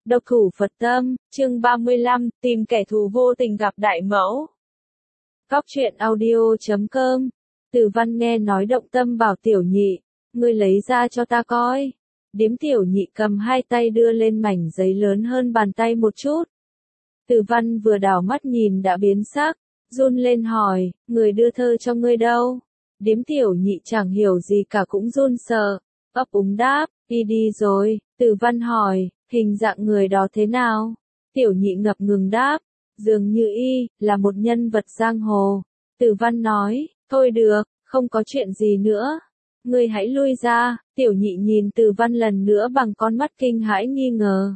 Độc thủ Phật tâm, chương 35, tìm kẻ thù vô tình gặp đại mẫu. Góc truyện audio.com. Từ Văn nghe nói động tâm bảo Tiểu Nhị, ngươi lấy ra cho ta coi. Điếm Tiểu Nhị cầm hai tay đưa lên mảnh giấy lớn hơn bàn tay một chút. Từ Văn vừa đảo mắt nhìn đã biến sắc, run lên hỏi, người đưa thơ cho ngươi đâu? Điếm Tiểu Nhị chẳng hiểu gì cả cũng run sợ, ấp úng đáp, đi rồi. Từ Văn hỏi, hình dạng người đó thế nào? Tiểu Nhị ngập ngừng đáp, dường như là một nhân vật giang hồ. Từ Văn nói, thôi được, không có chuyện gì nữa. Ngươi hãy lui ra. Tiểu Nhị nhìn Từ Văn lần nữa bằng con mắt kinh hãi nghi ngờ.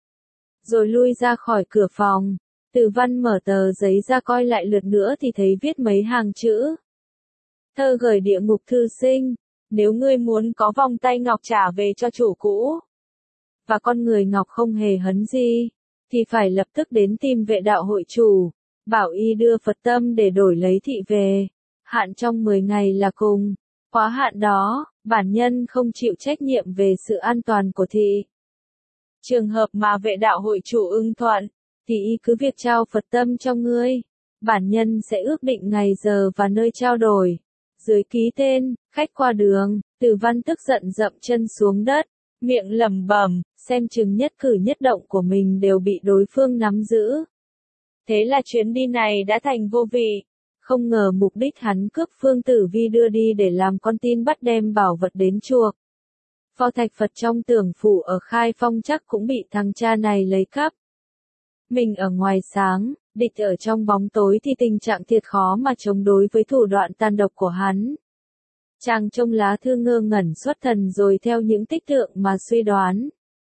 Rồi lui ra khỏi cửa phòng. Từ Văn mở tờ giấy ra coi lại lượt nữa thì thấy viết mấy hàng chữ. Thơ gửi địa ngục thư sinh, nếu ngươi muốn có vòng tay ngọc trả về cho chủ cũ, và con người ngọc không hề hấn gì, thì phải lập tức đến tìm Vệ Đạo hội chủ, bảo y đưa Phật tâm để đổi lấy thị về, hạn trong 10 ngày là cùng, quá hạn đó, bản nhân không chịu trách nhiệm về sự an toàn của thị. Trường hợp mà Vệ Đạo hội chủ ưng thuận, thì y cứ việc trao Phật tâm cho ngươi, bản nhân sẽ ước định ngày giờ và nơi trao đổi. Dưới ký tên, khách qua đường. Từ Văn tức giận dậm chân xuống đất, miệng lẩm bẩm, xem chừng nhất cử nhất động của mình đều bị đối phương nắm giữ. Thế là chuyến đi này đã thành vô vị. Không ngờ mục đích hắn cướp Phương Tử Vi đưa đi để làm con tin bắt đem bảo vật đến chuộc. Pho thạch Phật trong tưởng phủ ở Khai Phong chắc cũng bị thằng cha này lấy cắp. Mình ở ngoài sáng, địch ở trong bóng tối thì tình trạng thiệt khó mà chống đối với thủ đoạn tàn độc của hắn. Chàng trông lá thư ngơ ngẩn xuất thần rồi theo những tích tượng mà suy đoán.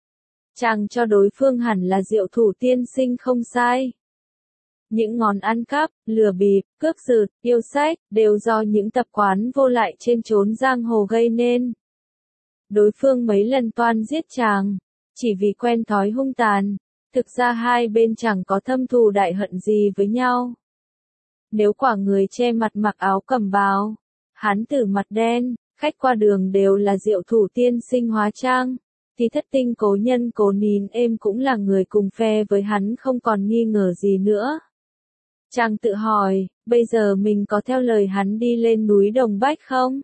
Chàng cho đối phương hẳn là Diệu Thủ tiên sinh không sai. Những ngón ăn cắp, lừa bịp, cướp giật, yêu sách, đều do những tập quán vô lại trên chốn giang hồ gây nên. Đối phương mấy lần toan giết chàng, chỉ vì quen thói hung tàn. Thực ra hai bên chẳng có thâm thù đại hận gì với nhau. Nếu quả người che mặt mặc áo cẩm bào, hán tử mặt đen, khách qua đường đều là Diệu Thủ tiên sinh hóa trang, thì Thất Tinh cố nhân Cố Nín Êm cũng là người cùng phe với hắn không còn nghi ngờ gì nữa. Chàng tự hỏi, bây giờ mình có theo lời hắn đi lên núi Đồng Bách không?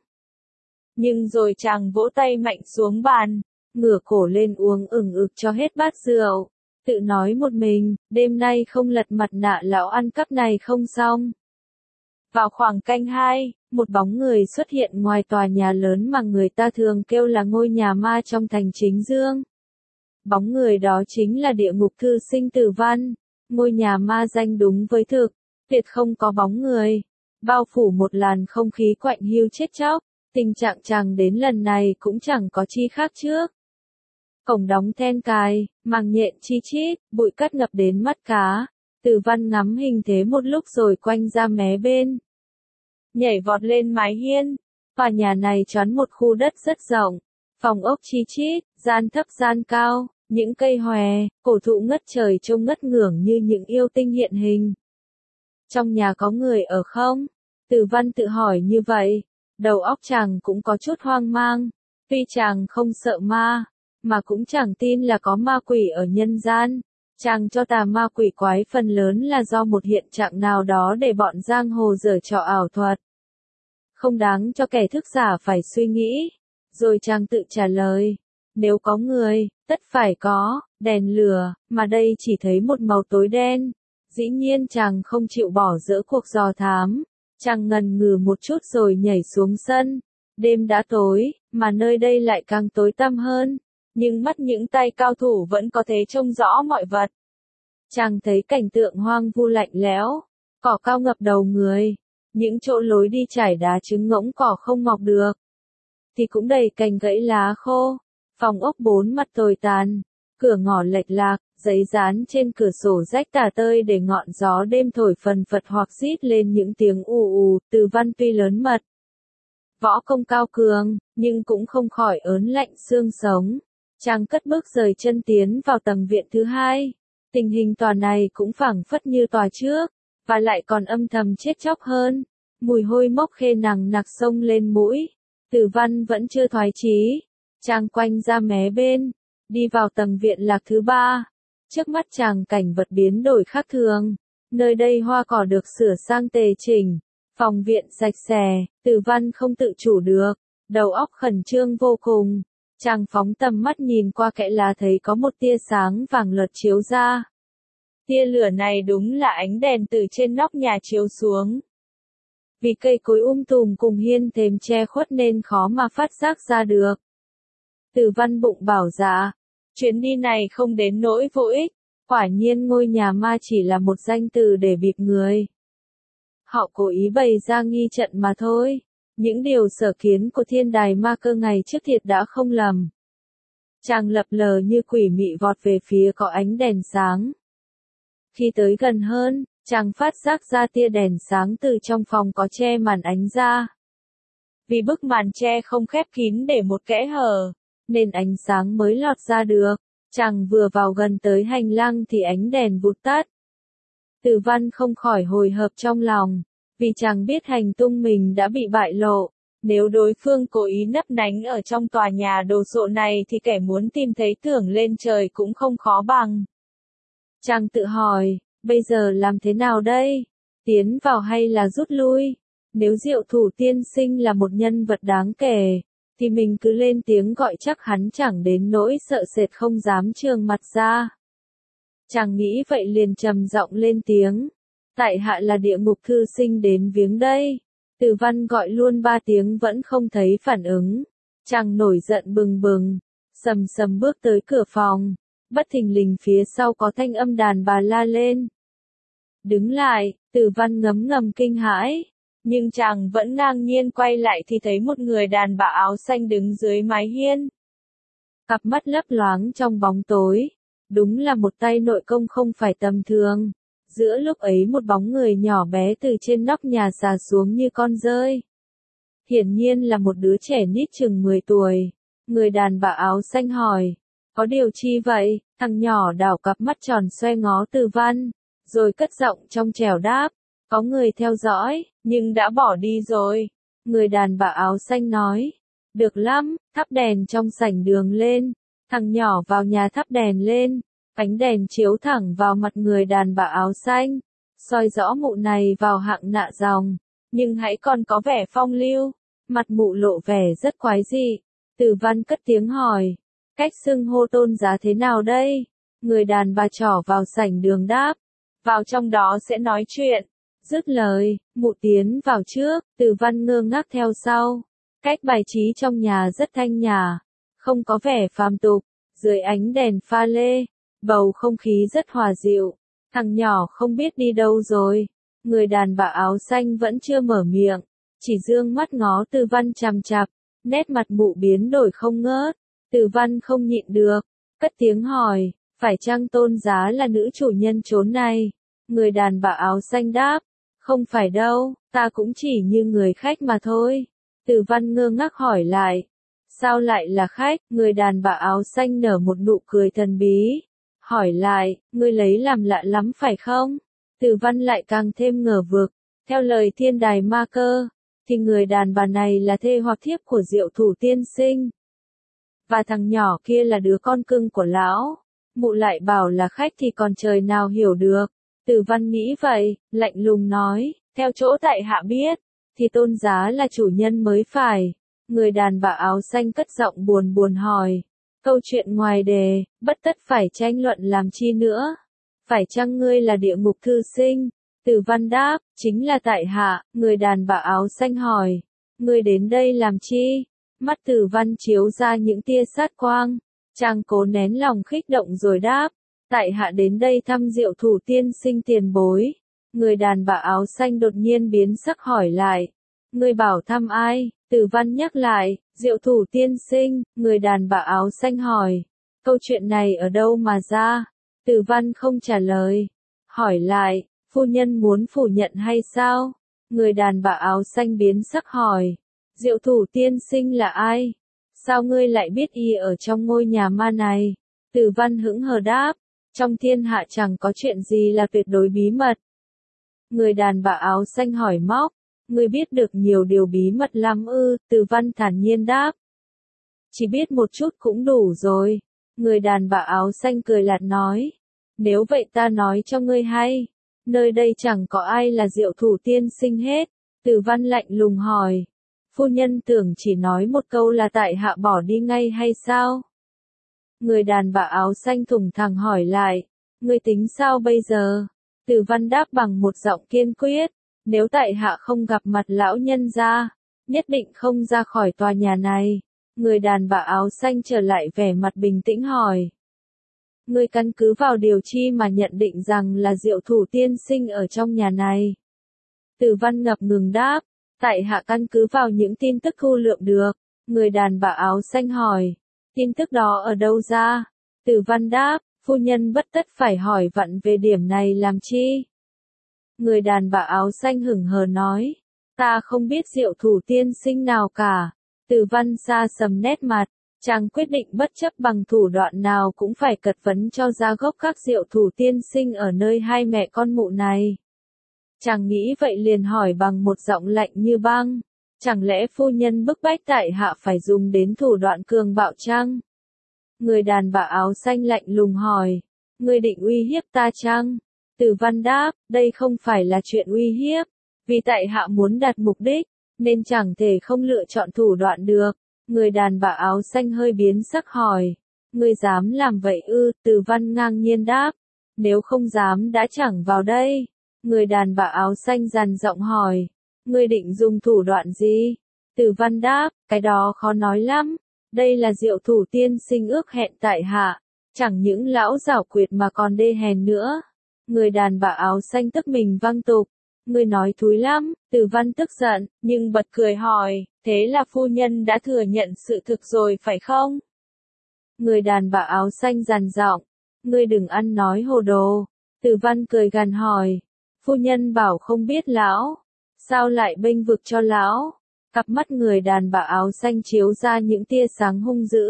Nhưng rồi chàng vỗ tay mạnh xuống bàn, ngửa cổ lên uống ực cho hết bát rượu. Tự nói một mình, đêm nay không lật mặt nạ lão ăn cắp này không xong. Vào khoảng canh 2, một bóng người xuất hiện ngoài tòa nhà lớn mà người ta thường kêu là ngôi nhà ma trong thành Chính Dương. Bóng người đó chính là địa ngục thư sinh Từ Văn, ngôi nhà ma danh đúng với thực, tuyệt không có bóng người, bao phủ một làn không khí quạnh hiu chết chóc, tình trạng chàng đến lần này cũng chẳng có chi khác trước. Cổng đóng then cài, màng nhện chi chít, bụi cát ngập đến mắt cá. Từ Văn ngắm hình thế một lúc rồi quanh ra mé bên. Nhảy vọt lên mái hiên. Tòa nhà này choán một khu đất rất rộng. Phòng ốc chi chít, gian thấp gian cao, những cây hòe, cổ thụ ngất trời trông ngất ngưởng như những yêu tinh hiện hình. Trong nhà có người ở không? Từ Văn tự hỏi như vậy. Đầu óc chàng cũng có chút hoang mang. Tuy chàng không sợ ma, mà cũng chẳng tin là có ma quỷ ở nhân gian. Chàng cho tà ma quỷ quái phần lớn là do một hiện trạng nào đó để bọn giang hồ giở trò ảo thuật. Không đáng cho kẻ thức giả phải suy nghĩ. Rồi chàng tự trả lời, nếu có người, tất phải có đèn lửa, mà đây chỉ thấy một màu tối đen. Dĩ nhiên chàng không chịu bỏ dỡ cuộc dò thám. Chàng ngần ngừ một chút rồi nhảy xuống sân. Đêm đã tối, mà nơi đây lại càng tối tăm hơn. Nhưng mắt những tay cao thủ vẫn có thể trông rõ mọi vật. Chàng thấy cảnh tượng hoang vu lạnh lẽo, cỏ cao ngập đầu người, những chỗ lối đi trải đá trứng ngỗng cỏ không mọc được, thì cũng đầy cành gãy lá khô, phòng ốc bốn mặt tồi tàn, cửa ngõ lệch lạc, giấy dán trên cửa sổ rách tả tơi để ngọn gió đêm thổi phần phật hoặc rít lên những tiếng ù ù. Từ Văn tuy lớn mật, võ công cao cường, nhưng cũng không khỏi ớn lạnh xương sống. Chàng cất bước rời chân tiến vào tầng viện thứ hai. Tình hình tòa này cũng phảng phất như tòa trước, và lại còn âm thầm chết chóc hơn. Mùi hôi mốc khê nằng nặc xông lên mũi. Từ Văn vẫn chưa thoái chí. Chàng quanh ra mé bên, đi vào tầng viện lạc thứ ba. Trước mắt chàng cảnh vật biến đổi khác thường. Nơi đây hoa cỏ được sửa sang tề chỉnh, phòng viện sạch sẽ, Từ Văn không tự chủ được, đầu óc khẩn trương vô cùng. Chàng phóng tầm mắt nhìn qua kẽ lá thấy có một tia sáng vàng lợt chiếu ra. Tia lửa này đúng là ánh đèn từ trên nóc nhà chiếu xuống. Vì cây cối tùm cùng hiên thềm che khuất nên khó mà phát giác ra được. Từ Văn bụng bảo dạ, chuyến đi này không đến nỗi vô ích, quả nhiên ngôi nhà ma chỉ là một danh từ để bịp người. Họ cố ý bày ra nghi trận mà thôi. Những điều sở kiến của thiên đài ma cơ ngày trước thiệt đã không lầm. Chàng lập lờ như quỷ mị vọt về phía có ánh đèn sáng. Khi tới gần hơn, chàng phát giác ra tia đèn sáng từ trong phòng có che màn ánh ra. Vì bức màn che không khép kín để một kẽ hở, nên ánh sáng mới lọt ra được. Chàng vừa vào gần tới hành lang thì ánh đèn vụt tắt. Từ Văn không khỏi hồi hộp trong lòng, vì chàng biết hành tung mình đã bị bại lộ. Nếu đối phương cố ý nấp nánh ở trong tòa nhà đồ sộ này thì kẻ muốn tìm thấy thưởng lên trời cũng không khó bằng. Chàng tự hỏi, bây giờ làm thế nào đây? Tiến vào hay là rút lui? Nếu Diệu Thủ tiên sinh là một nhân vật đáng kể, thì mình cứ lên tiếng gọi chắc hắn chẳng đến nỗi sợ sệt không dám trương mặt ra. Chàng nghĩ vậy liền trầm giọng lên tiếng. Tại hạ là địa ngục thư sinh đến viếng đây. Từ Văn gọi luôn 3 tiếng vẫn không thấy phản ứng. Chàng nổi giận bừng bừng, sầm sầm bước tới cửa phòng. Bất thình lình phía sau có thanh âm đàn bà la lên. Đứng lại, Từ Văn ngấm ngầm kinh hãi. Nhưng chàng vẫn ngang nhiên quay lại thì thấy một người đàn bà áo xanh đứng dưới mái hiên. Cặp mắt lấp loáng trong bóng tối. Đúng là một tay nội công không phải tầm thường. Giữa lúc ấy một bóng người nhỏ bé từ trên nóc nhà xà xuống như con dơi. Hiển nhiên là một đứa trẻ nít chừng 10 tuổi. Người đàn bà áo xanh hỏi. Có điều chi vậy? Thằng nhỏ đảo cặp mắt tròn xoe ngó Từ Văn. Rồi cất giọng trong trẻo đáp. Có người theo dõi, nhưng đã bỏ đi rồi. Người đàn bà áo xanh nói. Được lắm, thắp đèn trong sảnh đường lên. Thằng nhỏ vào nhà thắp đèn lên. Ánh đèn chiếu thẳng vào mặt người đàn bà áo xanh. Soi rõ mụ này vào hạng nạ dòng. Nhưng hãy còn có vẻ phong lưu. Mặt mụ lộ vẻ rất quái dị. Từ Văn cất tiếng hỏi. Cách xưng hô tôn giá thế nào đây? Người đàn bà trỏ vào sảnh đường đáp. Vào trong đó sẽ nói chuyện. Dứt lời, mụ tiến vào trước, Từ Văn ngơ ngác theo sau. Cách bài trí trong nhà rất thanh nhã, không có vẻ phàm tục, dưới ánh đèn pha lê, bầu không khí rất hòa dịu. Thằng nhỏ không biết đi đâu rồi. Người đàn bà áo xanh vẫn chưa mở miệng, chỉ dương mắt ngó Từ Văn chằm chằm, nét mặt mụ biến đổi không ngớt. Từ Văn không nhịn được, cất tiếng hỏi, phải chăng tôn giá là nữ chủ nhân chốn này? Người đàn bà áo xanh đáp, không phải đâu, ta cũng chỉ như người khách mà thôi. Từ Văn ngơ ngác hỏi lại, sao lại là khách? Người đàn bà áo xanh nở một nụ cười thần bí, hỏi lại, ngươi lấy làm lạ lắm phải không? Từ Văn lại càng thêm ngờ vực, theo lời thiên đài ma cơ, thì người đàn bà này là thê hoặc thiếp của Diệu Thủ tiên sinh. Và thằng nhỏ kia là đứa con cưng của lão. Mụ lại bảo là khách thì còn trời nào hiểu được. Từ Văn nghĩ vậy, lạnh lùng nói, theo chỗ tại hạ biết, thì tôn giá là chủ nhân mới phải. Người đàn bà áo xanh cất giọng buồn buồn hỏi, câu chuyện ngoài đề, bất tất phải tranh luận làm chi nữa. Phải chăng ngươi là địa ngục thư sinh? Từ Văn đáp, chính là tại hạ. Người đàn bà áo xanh hỏi, ngươi đến đây làm chi? Mắt Từ Văn chiếu ra những tia sát quang. Chàng cố nén lòng khích động rồi đáp, tại hạ đến đây thăm Diệu Thủ tiên sinh tiền bối. Người đàn bà áo xanh đột nhiên biến sắc hỏi lại, ngươi bảo thăm ai? Từ Văn nhắc lại, Diệu Thủ tiên sinh. Người đàn bà áo xanh hỏi, câu chuyện này ở đâu mà ra? Từ Văn không trả lời, hỏi lại, phu nhân muốn phủ nhận hay sao? Người đàn bà áo xanh biến sắc hỏi, Diệu Thủ tiên sinh là ai? Sao ngươi lại biết y ở trong ngôi nhà ma này? Từ Văn hững hờ đáp, trong thiên hạ chẳng có chuyện gì là tuyệt đối bí mật. Người đàn bà áo xanh hỏi móc, ngươi biết được nhiều điều bí mật lắm ư? Từ Văn thản nhiên đáp, chỉ biết một chút cũng đủ rồi. Người đàn bà áo xanh cười lạt nói, Nếu vậy ta nói cho ngươi hay, nơi đây chẳng có ai là Diệu Thủ tiên sinh hết. Từ Văn lạnh lùng hỏi, phu nhân tưởng chỉ nói một câu là tại hạ bỏ đi ngay hay sao? Người đàn bà áo xanh thủng thẳng hỏi lại, ngươi tính sao bây giờ? Từ Văn đáp bằng một giọng kiên quyết, nếu tại hạ không gặp mặt lão nhân gia, nhất định không ra khỏi tòa nhà này. Người đàn bà áo xanh trở lại vẻ mặt bình tĩnh hỏi, ngươi căn cứ vào điều chi mà nhận định rằng là Diệu Thủ tiên sinh ở trong nhà này? Từ Văn ngập ngừng đáp, tại hạ căn cứ vào những tin tức thu lượm được. Người đàn bà áo xanh hỏi, tin tức đó ở đâu ra? Từ Văn đáp, phu nhân bất tất phải hỏi vặn về điểm này làm chi? Người đàn bà áo xanh hửng hờ nói, ta không biết Diệu Thủ tiên sinh nào cả. Từ Văn xa sầm nét mặt, chàng quyết định bất chấp bằng thủ đoạn nào cũng phải cật vấn cho ra gốc các Diệu Thủ tiên sinh ở nơi hai mẹ con mụ này. Chàng nghĩ vậy liền hỏi bằng một giọng lạnh như băng, chẳng lẽ phu nhân bức bách tại hạ phải dùng đến thủ đoạn cường bạo chăng? Người đàn bà áo xanh lạnh lùng hỏi, ngươi định uy hiếp ta chăng? Từ Văn đáp, đây không phải là chuyện uy hiếp, vì tại hạ muốn đạt mục đích, nên chẳng thể không lựa chọn thủ đoạn được. Người đàn bà áo xanh hơi biến sắc hỏi, ngươi dám làm vậy ư? Từ Văn ngang nhiên đáp, nếu không dám đã chẳng vào đây. Người đàn bà áo xanh dằn giọng hỏi, ngươi định dùng thủ đoạn gì? Từ Văn đáp, cái đó khó nói lắm, đây là Diệu Thủ tiên sinh ước hẹn tại hạ, chẳng những lão giảo quyệt mà còn đê hèn nữa. Người đàn bà áo xanh tức mình văng tục, ngươi nói thúi lắm. Từ Văn tức giận, nhưng bật cười hỏi, thế là phu nhân đã thừa nhận sự thực rồi phải không? Người đàn bà áo xanh dằn giọng, ngươi đừng ăn nói hồ đồ. Từ Văn cười gằn hỏi, phu nhân bảo không biết lão, sao lại bênh vực cho lão? Cặp mắt người đàn bà áo xanh chiếu ra những tia sáng hung dữ.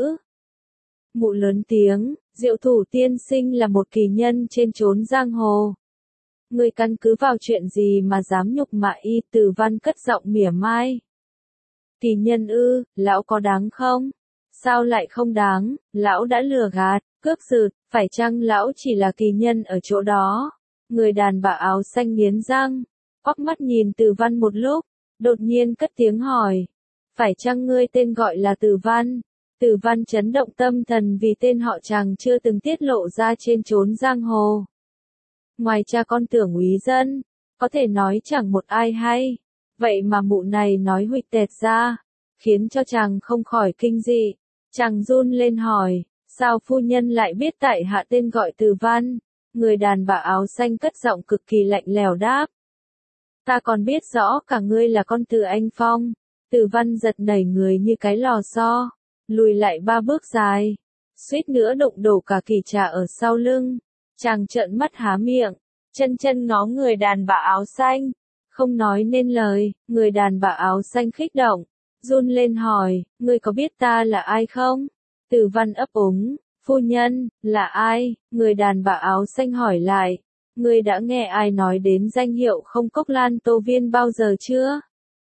Mụ lớn tiếng, Diệu Thủ tiên sinh là một kỳ nhân trên chốn giang hồ. Ngươi căn cứ vào chuyện gì mà dám nhục mạ y? Từ Văn cất giọng mỉa mai. Kỳ nhân ư, lão có đáng không? Sao lại không đáng, lão đã lừa gạt, cướp giật, phải chăng lão chỉ là kỳ nhân ở chỗ đó? Người đàn bà áo xanh nghiến răng, quắc mắt nhìn Từ Văn một lúc, đột nhiên cất tiếng hỏi, phải chăng ngươi tên gọi là Từ Văn? Từ Văn chấn động tâm thần vì tên họ chàng chưa từng tiết lộ ra trên chốn giang hồ. Ngoài cha con Tưởng úy dân, có thể nói chẳng một ai hay, vậy mà mụ này nói huỵch tẹt ra, khiến cho chàng không khỏi kinh dị. Chàng run lên hỏi, sao phu nhân lại biết tại hạ tên gọi Từ Văn? Người đàn bà áo xanh cất giọng cực kỳ lạnh lẽo đáp, ta còn biết rõ cả ngươi là con Từ Anh Phong. Từ Văn giật nảy người như cái lò xo, lùi lại 3 bước dài, suýt nữa đụng đổ cả kỷ trà ở sau lưng. Chàng trợn mắt há miệng, chân chân ngó người đàn bà áo xanh, không nói nên lời. Người đàn bà áo xanh kích động, run lên hỏi, ngươi có biết ta là ai không? Từ Văn ấp úng, phu nhân, là ai? Người đàn bà áo xanh hỏi lại, ngươi đã nghe ai nói đến danh hiệu Không Cốc Lan Tô Viên bao giờ chưa?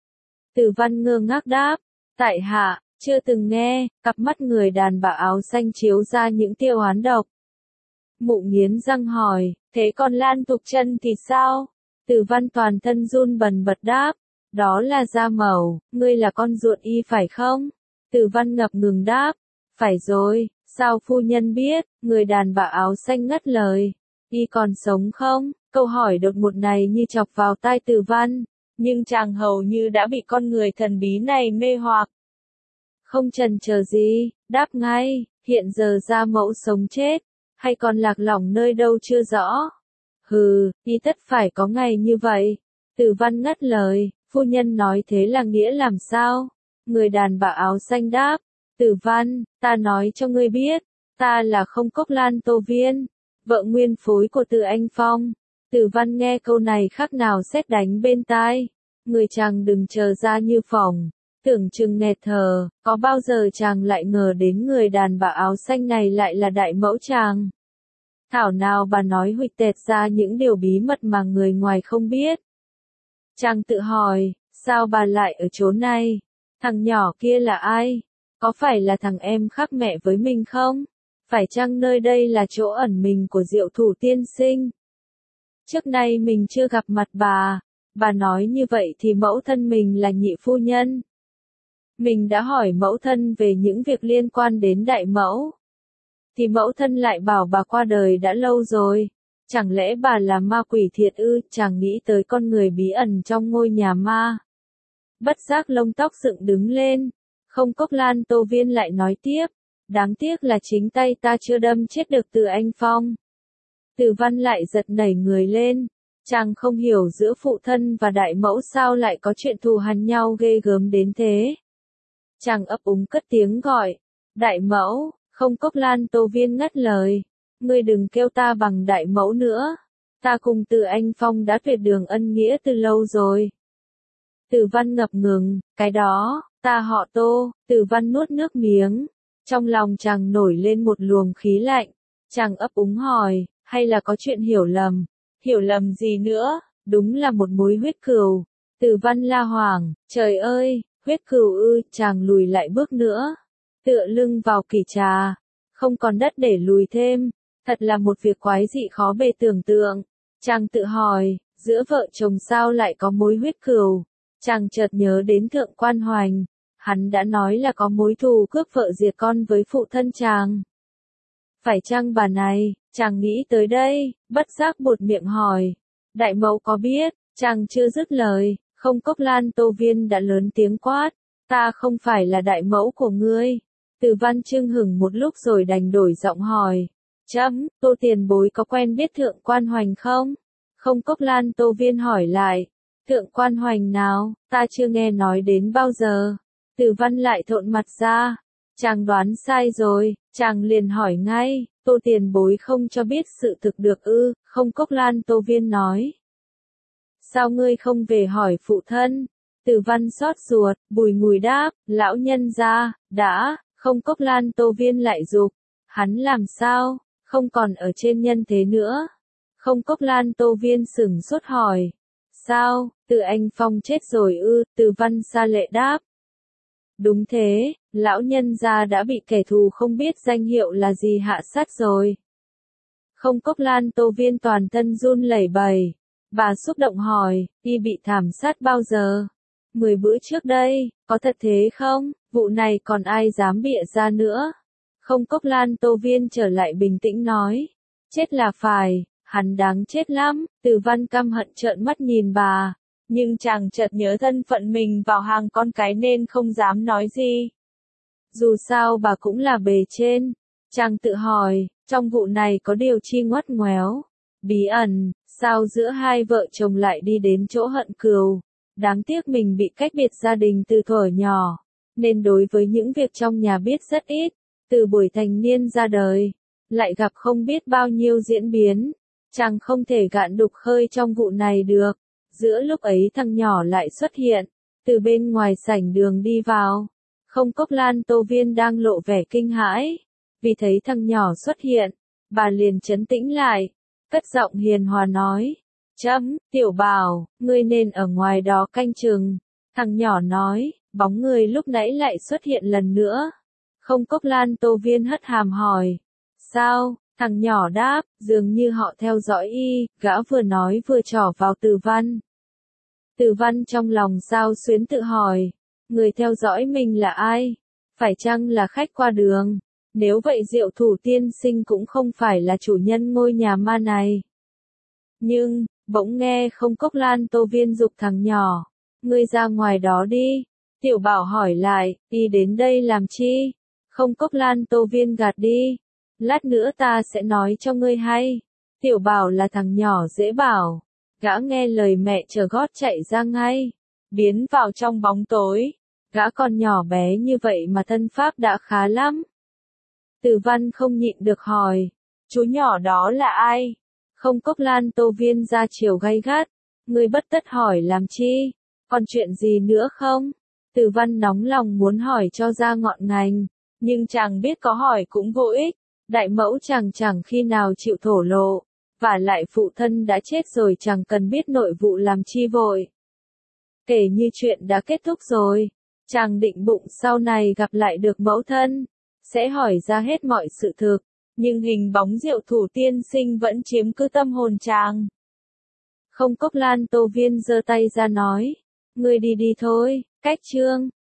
Từ Văn ngơ ngác đáp, tại hạ, chưa từng nghe. Cặp mắt người đàn bà áo xanh chiếu ra những tia oán độc. Mụ nghiến răng hỏi, thế còn Lan Tục Chân thì sao? Từ Văn toàn thân run bần bật đáp, đó là Gia Mẩu, ngươi là con ruột y phải không? Từ Văn ngập ngừng đáp, phải rồi, sao phu nhân biết? Người đàn bà áo xanh ngắt lời, y còn sống không? Câu hỏi đột ngột này như chọc vào tai Từ Văn, nhưng chàng hầu như đã bị con người thần bí này mê hoặc. Không chần chờ gì, đáp ngay, hiện giờ Gia Mẫu sống chết, hay còn lạc lõng nơi đâu chưa rõ. Hừ, y tất phải có ngày như vậy. Từ Văn ngắt lời, phu nhân nói thế là nghĩa làm sao? Người đàn bà áo xanh đáp, Từ Văn, ta nói cho ngươi biết, ta là Không Cốc Lan Tô Viên, vợ nguyên phối của Từ Anh Phong. Từ Văn nghe câu này khác nào sét đánh bên tai. Người chàng đừng chờ ra như phỏng, tưởng chừng nghẹt thở, có bao giờ chàng lại ngờ đến người đàn bà áo xanh này lại là đại mẫu chàng. Thảo nào bà nói huỵch tẹt ra những điều bí mật mà người ngoài không biết. Chàng tự hỏi, sao bà lại ở chỗ này? Thằng nhỏ kia là ai? Có phải là thằng em khác mẹ với mình không? Phải chăng nơi đây là chỗ ẩn mình của Diệu Thủ tiên sinh? Trước nay mình chưa gặp mặt bà nói như vậy thì mẫu thân mình là nhị phu nhân. Mình đã hỏi mẫu thân về những việc liên quan đến đại mẫu. Thì mẫu thân lại bảo bà qua đời đã lâu rồi. Chẳng lẽ bà là ma quỷ thiệt ư? Chàng nghĩ tới con người bí ẩn trong ngôi nhà ma. Bất giác lông tóc dựng đứng lên. Không Cốc Lan Tô Viên lại nói tiếp. Đáng tiếc là chính tay ta chưa đâm chết được Từ Anh Phong. Từ Văn lại giật nảy người lên. Chàng không hiểu giữa phụ thân và đại mẫu sao lại có chuyện thù hằn nhau ghê gớm đến thế. Chàng ấp úng cất tiếng gọi. Đại mẫu. Không Cốc Lan Tô Viên ngắt lời. Ngươi đừng kêu ta bằng đại mẫu nữa. Ta cùng Từ Anh Phong đã tuyệt đường ân nghĩa từ lâu rồi. Từ Văn ngập ngừng. Cái đó, ta họ Tô. Từ Văn nuốt nước miếng. Trong lòng chàng nổi lên một luồng khí lạnh. Chàng ấp úng hỏi. Hay là có chuyện hiểu lầm? Hiểu lầm gì nữa? Đúng là một mối huyết cừu. Từ Văn la hoảng. Trời ơi, huyết cừu ư? Chàng lùi lại bước nữa. Tựa lưng vào kỷ trà. Không còn đất để lùi thêm. Thật là một việc quái dị khó bề tưởng tượng. Chàng tự hỏi, giữa vợ chồng sao lại có mối huyết cừu? Chàng chợt nhớ đến Thượng Quan Hoành. Hắn đã nói là có mối thù cướp vợ diệt con với phụ thân chàng. Phải chăng bà này? Chàng nghĩ tới đây, bất giác buột miệng hỏi. Đại mẫu có biết? Chàng chưa dứt lời, Không Cốc Lan Tô Viên đã lớn tiếng quát. Ta không phải là đại mẫu của ngươi. Từ Văn chưng hửng một lúc rồi đành đổi giọng hỏi. Tô tiền bối có quen biết Thượng Quan Hoành không? Không Cốc Lan Tô Viên hỏi lại. Thượng Quan Hoành nào? Ta chưa nghe nói đến bao giờ. Từ Văn lại thộn mặt ra. Chàng đoán sai rồi. Chàng liền hỏi ngay. Tô tiền bối không cho biết sự thực được ư? Không Cốc Lan Tô Viên nói. Sao ngươi không về hỏi phụ thân? Từ Văn xót ruột, bùi ngùi đáp. Lão nhân gia, đã. Không Cốc Lan Tô Viên lại giục. Hắn làm sao? Không còn ở trên nhân thế nữa. Không Cốc Lan Tô Viên sửng sốt hỏi. Sao? Từ Anh Phong chết rồi ư? Từ Văn xa lệ đáp. Đúng thế, lão nhân gia đã bị kẻ thù không biết danh hiệu là gì hạ sát rồi. Không Cốc Lan Tô Viên toàn thân run lẩy bẩy. Bà xúc động hỏi, y bị thảm sát bao giờ? 10 bữa trước đây, có thật thế không? Vụ này còn ai dám bịa ra nữa? Không Cốc Lan Tô Viên trở lại bình tĩnh nói. Chết là phải, hắn đáng chết lắm. Từ Văn căm hận trợn mắt nhìn bà. Nhưng chàng chợt nhớ thân phận mình vào hàng con cái nên không dám nói gì. Dù sao bà cũng là bề trên. Chàng tự hỏi, trong vụ này có điều chi ngoắt ngoéo, bí ẩn, sao giữa hai vợ chồng lại đi đến chỗ hận cừu. Đáng tiếc mình bị cách biệt gia đình từ thuở nhỏ, nên đối với những việc trong nhà biết rất ít. Từ buổi thành niên ra đời, lại gặp không biết bao nhiêu diễn biến. Chàng không thể gạn đục khơi trong vụ này được. Giữa lúc ấy thằng nhỏ lại xuất hiện, từ bên ngoài sảnh đường đi vào. Không Cốc Lan Tô Viên đang lộ vẻ kinh hãi. Vì thấy thằng nhỏ xuất hiện, bà liền trấn tĩnh lại, cất giọng hiền hòa nói. Tiểu Bảo, ngươi nên ở ngoài đó canh chừng. Thằng nhỏ nói, bóng người lúc nãy lại xuất hiện lần nữa. Không Cốc Lan Tô Viên hất hàm hỏi. Sao? Thằng nhỏ đáp, dường như họ theo dõi y, gã vừa nói vừa trỏ vào Từ Văn. Từ Văn trong lòng sao xuyến tự hỏi, người theo dõi mình là ai? Phải chăng là khách qua đường? Nếu vậy Diệu Thủ tiên sinh cũng không phải là chủ nhân ngôi nhà ma này. Nhưng, bỗng nghe Không Cốc Lan Tô Viên giục thằng nhỏ. Ngươi ra ngoài đó đi. Tiểu Bảo hỏi lại, đi đến đây làm chi? Không Cốc Lan Tô Viên gạt đi. Lát nữa ta sẽ nói cho ngươi hay. Tiểu Bảo là thằng nhỏ dễ bảo. Gã nghe lời mẹ chờ gót chạy ra ngay. Biến vào trong bóng tối. Gã còn nhỏ bé như vậy mà thân pháp đã khá lắm. Từ Văn không nhịn được hỏi. Chú nhỏ đó là ai? Không Cốc Lan Tô Viên ra chiều gay gắt. Ngươi bất tất hỏi làm chi? Còn chuyện gì nữa không? Từ Văn nóng lòng muốn hỏi cho ra ngọn ngành. Nhưng chàng biết có hỏi cũng vô ích. Đại mẫu chàng chẳng khi nào chịu thổ lộ. Và lại phụ thân đã chết rồi chẳng cần biết nội vụ làm chi vội. Kể như chuyện đã kết thúc rồi. Chàng định bụng sau này gặp lại được mẫu thân. Sẽ hỏi ra hết mọi sự thực. nhưng hình bóng Diệu Thủ tiên sinh vẫn chiếm cứ tâm hồn chàng. Không. Cốc Lan Tô Viên giơ tay ra nói, ngươi đi đi thôi, cách Trương